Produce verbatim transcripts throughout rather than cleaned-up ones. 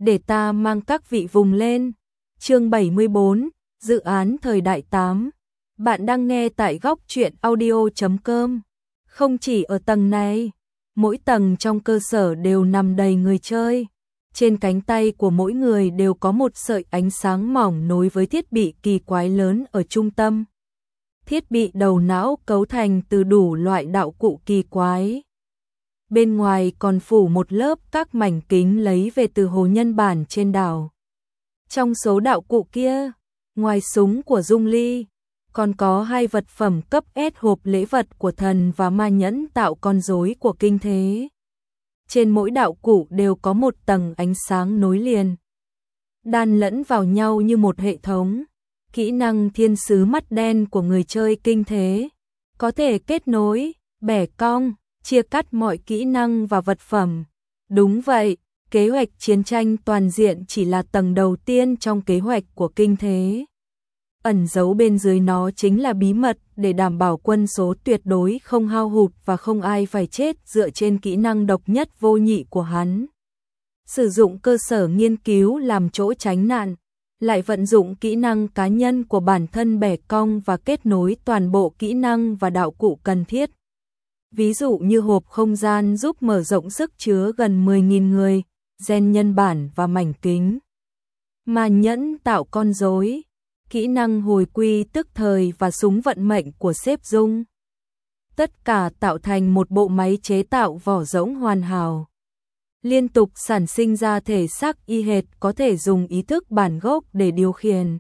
để ta mang các vị vùng lên. Chương bảy mươi bốn, dự án thời đại tám. Bạn đang nghe tại góc truyện audio chấm com. Không chỉ ở tầng này, mỗi tầng trong cơ sở đều nằm đầy người chơi. Trên cánh tay của mỗi người đều có một sợi ánh sáng mỏng nối với thiết bị kỳ quái lớn ở trung tâm. Thiết bị đầu não cấu thành từ đủ loại đạo cụ kỳ quái. Bên ngoài còn phủ một lớp các mảnh kính lấy về từ hồ nhân bản trên đảo. Trong số đạo cụ kia, ngoài súng của Dung Ly, còn có hai vật phẩm cấp S hộp lễ vật của thần và ma nhẫn tạo con rối của kinh thế. Trên mỗi đạo cụ đều có một tầng ánh sáng nối liền, đan lẫn vào nhau như một hệ thống. Kỹ năng thiên sứ mắt đen của người chơi kinh thế có thể kết nối, bẻ cong, chia cắt mọi kỹ năng và vật phẩm. Đúng vậy, kế hoạch chiến tranh toàn diện chỉ là tầng đầu tiên trong kế hoạch của kinh thế. Ẩn giấu bên dưới nó chính là bí mật để đảm bảo quân số tuyệt đối không hao hụt và không ai phải chết dựa trên kỹ năng độc nhất vô nhị của hắn. Sử dụng cơ sở nghiên cứu làm chỗ tránh nạn, lại vận dụng kỹ năng cá nhân của bản thân bẻ cong và kết nối toàn bộ kỹ năng và đạo cụ cần thiết. Ví dụ như hộp không gian giúp mở rộng sức chứa gần mười nghìn người, gen nhân bản và mảnh kính. Ma nhẫn tạo con rối, kỹ năng hồi quy tức thời và súng vận mệnh của sếp Dung. Tất cả tạo thành một bộ máy chế tạo vỏ rỗng hoàn hảo. Liên tục sản sinh ra thể xác y hệt có thể dùng ý thức bản gốc để điều khiển.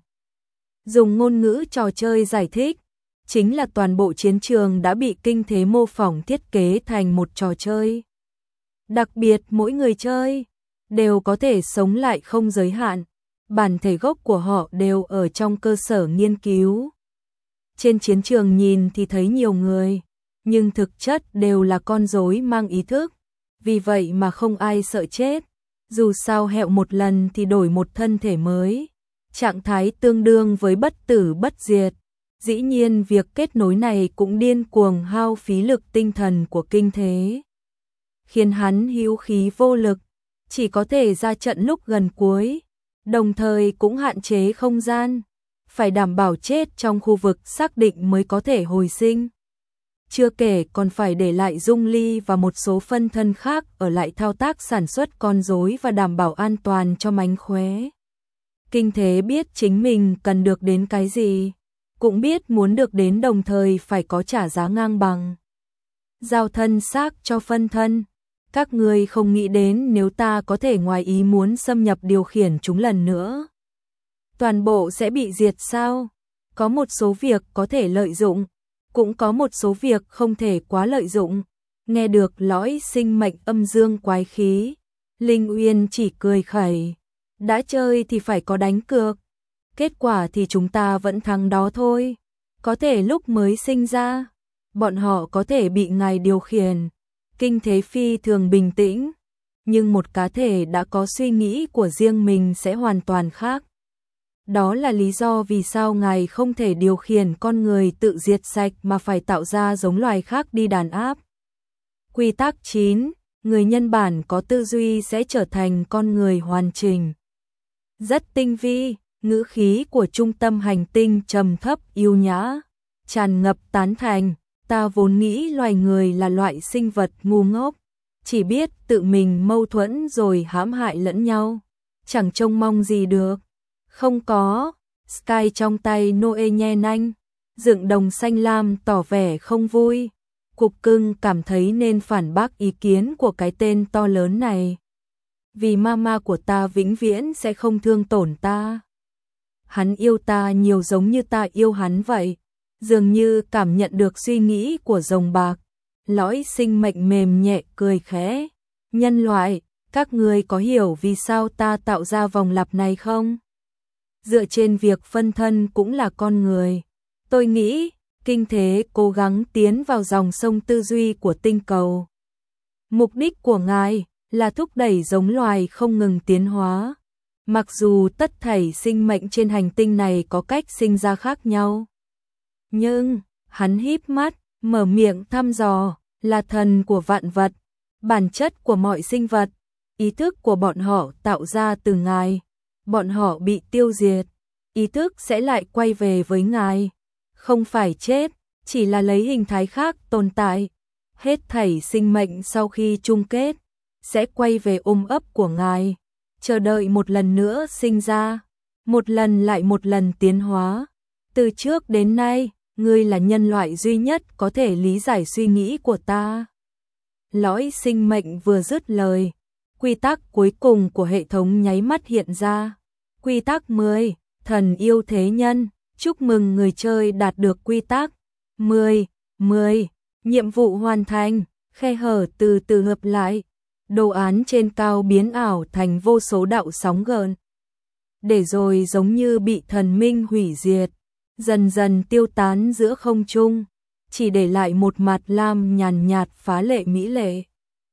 Dùng ngôn ngữ trò chơi giải thích, chính là toàn bộ chiến trường đã bị kinh thế mô phỏng thiết kế thành một trò chơi. Đặc biệt mỗi người chơi đều có thể sống lại không giới hạn, bản thể gốc của họ đều ở trong cơ sở nghiên cứu. Trên chiến trường nhìn thì thấy nhiều người, nhưng thực chất đều là con rối mang ý thức. Vì vậy mà không ai sợ chết, dù sao hẹo một lần thì đổi một thân thể mới, trạng thái tương đương với bất tử bất diệt. Dĩ nhiên việc kết nối này cũng điên cuồng hao phí lực tinh thần của kinh thế, khiến hắn hữu khí vô lực, chỉ có thể ra trận lúc gần cuối, đồng thời cũng hạn chế không gian, phải đảm bảo chết trong khu vực xác định mới có thể hồi sinh. Chưa kể còn phải để lại Dung Ly và một số phân thân khác ở lại thao tác sản xuất con rối và đảm bảo an toàn cho mánh khóe. Kinh thế biết chính mình cần được đến cái gì, cũng biết muốn được đến đồng thời phải có trả giá ngang bằng. Giao thân xác cho phân thân, các người không nghĩ đến nếu ta có thể ngoài ý muốn xâm nhập điều khiển chúng lần nữa, toàn bộ sẽ bị diệt sao? Có một số việc có thể lợi dụng, cũng có một số việc không thể quá lợi dụng. Nghe được lõi sinh mệnh âm dương quái khí, Linh Uyên chỉ cười khẩy. Đã chơi thì phải có đánh cược. Kết quả thì chúng ta vẫn thắng đó thôi. Có thể lúc mới sinh ra, bọn họ có thể bị ngài điều khiển. Kinh thế phi thường bình tĩnh, nhưng một cá thể đã có suy nghĩ của riêng mình sẽ hoàn toàn khác. Đó là lý do vì sao ngài không thể điều khiển con người tự diệt sạch mà phải tạo ra giống loài khác đi đàn áp. Quy tắc chín, người nhân bản có tư duy sẽ trở thành con người hoàn chỉnh. Rất tinh vi, ngữ khí của trung tâm hành tinh trầm thấp yêu nhã, tràn ngập tán thành. Ta vốn nghĩ loài người là loại sinh vật ngu ngốc, chỉ biết tự mình mâu thuẫn rồi hãm hại lẫn nhau, chẳng trông mong gì được. Không có, Sky trong tay Noe nhe nanh, dựng đồng xanh lam tỏ vẻ không vui. Cục cưng cảm thấy nên phản bác ý kiến của cái tên to lớn này. Vì mama của ta vĩnh viễn sẽ không thương tổn ta. Hắn yêu ta nhiều giống như ta yêu hắn vậy. Dường như cảm nhận được suy nghĩ của rồng bạc, lõi sinh mệnh mềm nhẹ cười khẽ. Nhân loại, các ngươi có hiểu vì sao ta tạo ra vòng lặp này không? Dựa trên việc phân thân cũng là con người, tôi nghĩ kinh thế cố gắng tiến vào dòng sông tư duy của tinh cầu. Mục đích của ngài là thúc đẩy giống loài không ngừng tiến hóa. Mặc dù tất thảy sinh mệnh trên hành tinh này có cách sinh ra khác nhau, nhưng hắn híp mắt, mở miệng thăm dò, là thần của vạn vật, bản chất của mọi sinh vật, ý thức của bọn họ tạo ra từ ngài, bọn họ bị tiêu diệt, ý thức sẽ lại quay về với ngài, không phải chết, chỉ là lấy hình thái khác tồn tại. Hết thảy sinh mệnh sau khi chung kết sẽ quay về ôm ấp của ngài, chờ đợi một lần nữa sinh ra, một lần lại một lần tiến hóa. Từ trước đến nay, ngươi là nhân loại duy nhất có thể lý giải suy nghĩ của ta. Lõi sinh mệnh vừa dứt lời, quy tắc cuối cùng của hệ thống nháy mắt hiện ra. Quy tắc mười, thần yêu thế nhân, chúc mừng người chơi đạt được quy tắc. mười, mười, nhiệm vụ hoàn thành, khe hở từ từ hợp lại. Đồ án trên cao biến ảo thành vô số đạo sóng gợn. Để rồi giống như bị thần minh hủy diệt, dần dần tiêu tán giữa không trung, chỉ để lại một mặt lam nhàn nhạt phá lệ mỹ lệ.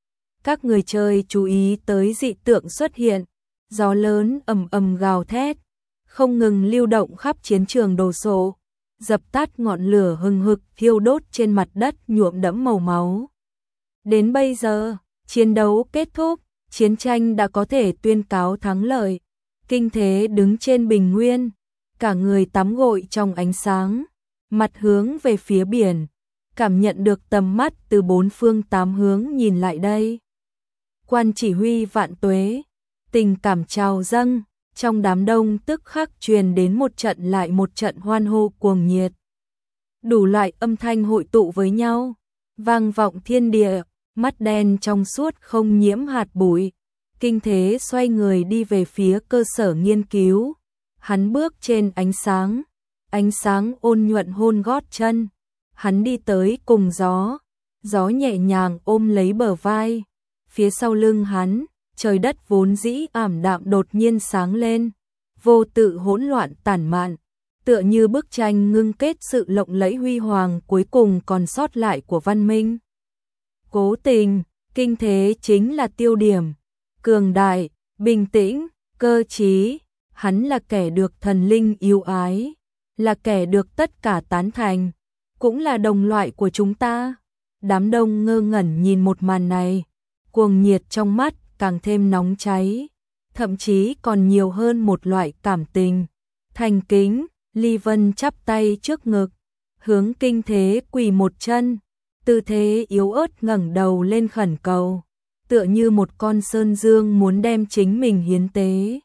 Các người chơi chú ý tới dị tượng xuất hiện, gió lớn ầm ầm gào thét, không ngừng lưu động khắp chiến trường đồ sộ, dập tắt ngọn lửa hừng hực thiêu đốt trên mặt đất nhuộm đẫm màu máu. Đến bây giờ, chiến đấu kết thúc, chiến tranh đã có thể tuyên cáo thắng lợi. Kinh Thế đứng trên bình nguyên, cả người tắm gội trong ánh sáng, mặt hướng về phía biển, cảm nhận được tầm mắt từ bốn phương tám hướng nhìn lại đây. Quan chỉ huy vạn tuế, tình cảm trào dâng, trong đám đông tức khắc truyền đến một trận lại một trận hoan hô cuồng nhiệt. Đủ loại âm thanh hội tụ với nhau, vang vọng thiên địa, mắt đen trong suốt không nhiễm hạt bụi. Kinh Thế xoay người đi về phía cơ sở nghiên cứu. Hắn bước trên ánh sáng, ánh sáng ôn nhuận hôn gót chân. Hắn đi tới cùng gió, gió nhẹ nhàng ôm lấy bờ vai. Phía sau lưng hắn, trời đất vốn dĩ ảm đạm đột nhiên sáng lên, vô tự hỗn loạn tản mạn, tựa như bức tranh ngưng kết sự lộng lẫy huy hoàng cuối cùng còn sót lại của văn minh. Cố tình, Kinh Thế chính là tiêu điểm, cường đại, bình tĩnh, cơ trí, hắn là kẻ được thần linh yêu ái, là kẻ được tất cả tán thành, cũng là đồng loại của chúng ta. Đám đông ngơ ngẩn nhìn một màn này, cuồng nhiệt trong mắt càng thêm nóng cháy, thậm chí còn nhiều hơn một loại cảm tình. Thành kính, Ly Vân chắp tay trước ngực, hướng Kinh Thế quỳ một chân, tư thế yếu ớt ngẩng đầu lên khẩn cầu, tựa như một con sơn dương muốn đem chính mình hiến tế.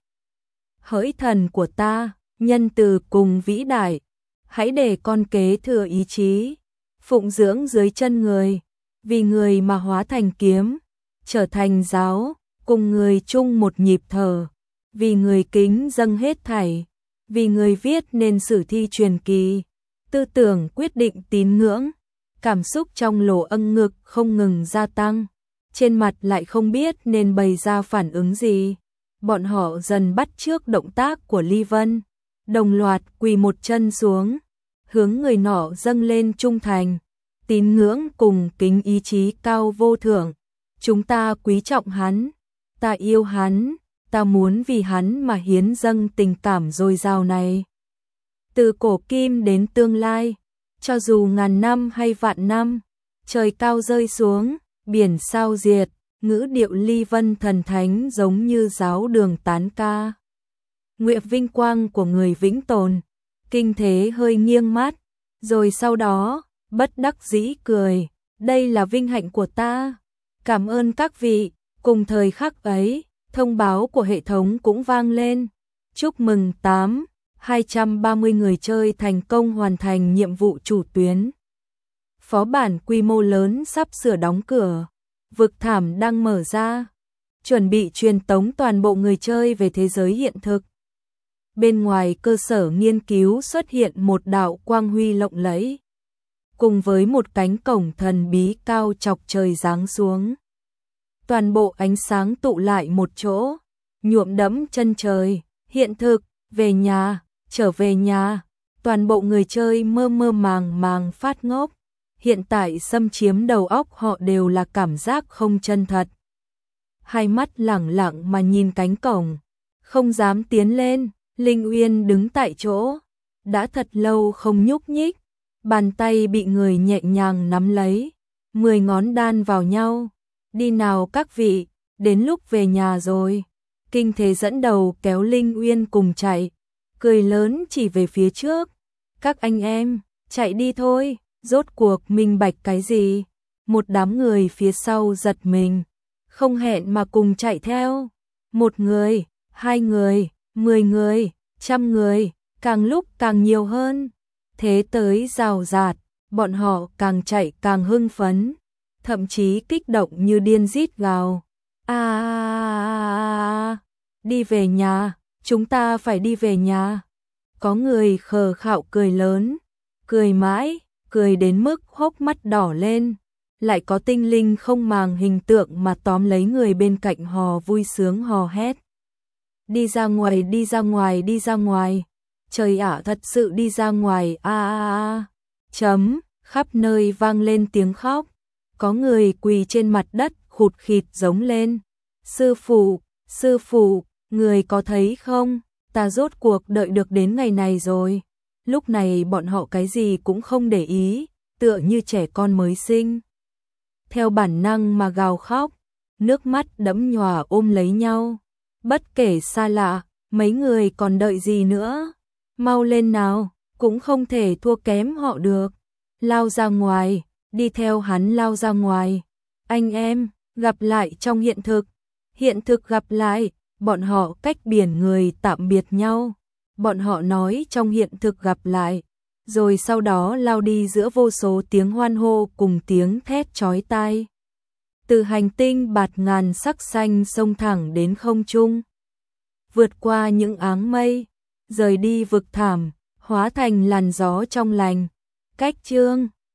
Hỡi thần của ta, nhân từ cùng vĩ đại, hãy để con kế thừa ý chí, phụng dưỡng dưới chân người, vì người mà hóa thành kiếm, trở thành giáo, cùng người chung một nhịp thở, vì người kính dâng hết thảy, vì người viết nên sử thi truyền kỳ, tư tưởng quyết định tín ngưỡng. Cảm xúc trong lỗ âng ngực không ngừng gia tăng, trên mặt lại không biết nên bày ra phản ứng gì. Bọn họ dần bắt chước động tác của Ly Vân, đồng loạt quỳ một chân xuống, hướng người nọ dâng lên trung thành, tín ngưỡng cùng kính ý chí cao vô thượng. Chúng ta quý trọng hắn, ta yêu hắn, ta muốn vì hắn mà hiến dâng tình cảm dồi dào này. Từ cổ kim đến tương lai, cho dù ngàn năm hay vạn năm, trời cao rơi xuống, biển sao diệt, ngữ điệu Ly Vân thần thánh giống như giáo đường tán ca. Nguyện vinh quang của người vĩnh tồn. Kinh Thế hơi nghiêng mắt, rồi sau đó, bất đắc dĩ cười, đây là vinh hạnh của ta. Cảm ơn các vị. Cùng thời khắc ấy, thông báo của hệ thống cũng vang lên. Chúc mừng tám, hai trăm ba mươi người chơi thành công hoàn thành nhiệm vụ chủ tuyến. Phó bản quy mô lớn sắp sửa đóng cửa. Vực thảm đang mở ra, chuẩn bị truyền tống toàn bộ người chơi về thế giới hiện thực. Bên ngoài cơ sở nghiên cứu xuất hiện một đạo quang huy lộng lẫy, cùng với một cánh cổng thần bí cao chọc trời giáng xuống. Toàn bộ ánh sáng tụ lại một chỗ, nhuộm đẫm chân trời, hiện thực, về nhà, trở về nhà. Toàn bộ người chơi mơ mơ màng màng phát ngốc. Hiện tại xâm chiếm đầu óc họ đều là cảm giác không chân thật. Hai mắt lẳng lặng mà nhìn cánh cổng, không dám tiến lên. Linh Uyên đứng tại chỗ, đã thật lâu không nhúc nhích, bàn tay bị người nhẹ nhàng nắm lấy, mười ngón đan vào nhau. Đi nào các vị, đến lúc về nhà rồi. Kinh Thế dẫn đầu kéo Linh Uyên cùng chạy, cười lớn chỉ về phía trước. Các anh em, chạy đi thôi, rốt cuộc minh bạch cái gì? Một đám người phía sau giật mình, không hẹn mà cùng chạy theo. Một người, hai người, mười người, trăm người, càng lúc càng nhiều hơn. Thế tới rào rạt, bọn họ càng chạy càng hưng phấn, thậm chí kích động như điên rít gào. À, đi về nhà, chúng ta phải đi về nhà. Có người khờ khạo cười lớn, cười mãi, cười đến mức hốc mắt đỏ lên. Lại có tinh linh không màng hình tượng mà tóm lấy người bên cạnh hò vui sướng hò hét. Đi ra ngoài, đi ra ngoài, đi ra ngoài. Trời ạ, thật sự đi ra ngoài. A a a. Chấm, khắp nơi vang lên tiếng khóc. Có người quỳ trên mặt đất khụt khịt giống lên. Sư phụ, sư phụ, người có thấy không? Ta rốt cuộc đợi được đến ngày này rồi. Lúc này bọn họ cái gì cũng không để ý, tựa như trẻ con mới sinh. Theo bản năng mà gào khóc, nước mắt đẫm nhòa ôm lấy nhau. Bất kể xa lạ, mấy người còn đợi gì nữa? Mau lên nào, cũng không thể thua kém họ được. Lao ra ngoài, đi theo hắn lao ra ngoài. Anh em, gặp lại trong hiện thực. Hiện thực gặp lại, bọn họ cách biển người tạm biệt nhau. Bọn họ nói trong hiện thực gặp lại, rồi sau đó lao đi giữa vô số tiếng hoan hô cùng tiếng thét chói tai. Từ hành tinh bạt ngàn sắc xanh xông thẳng đến không trung, vượt qua những áng mây, rời đi vực thẳm, hóa thành làn gió trong lành. Cách chương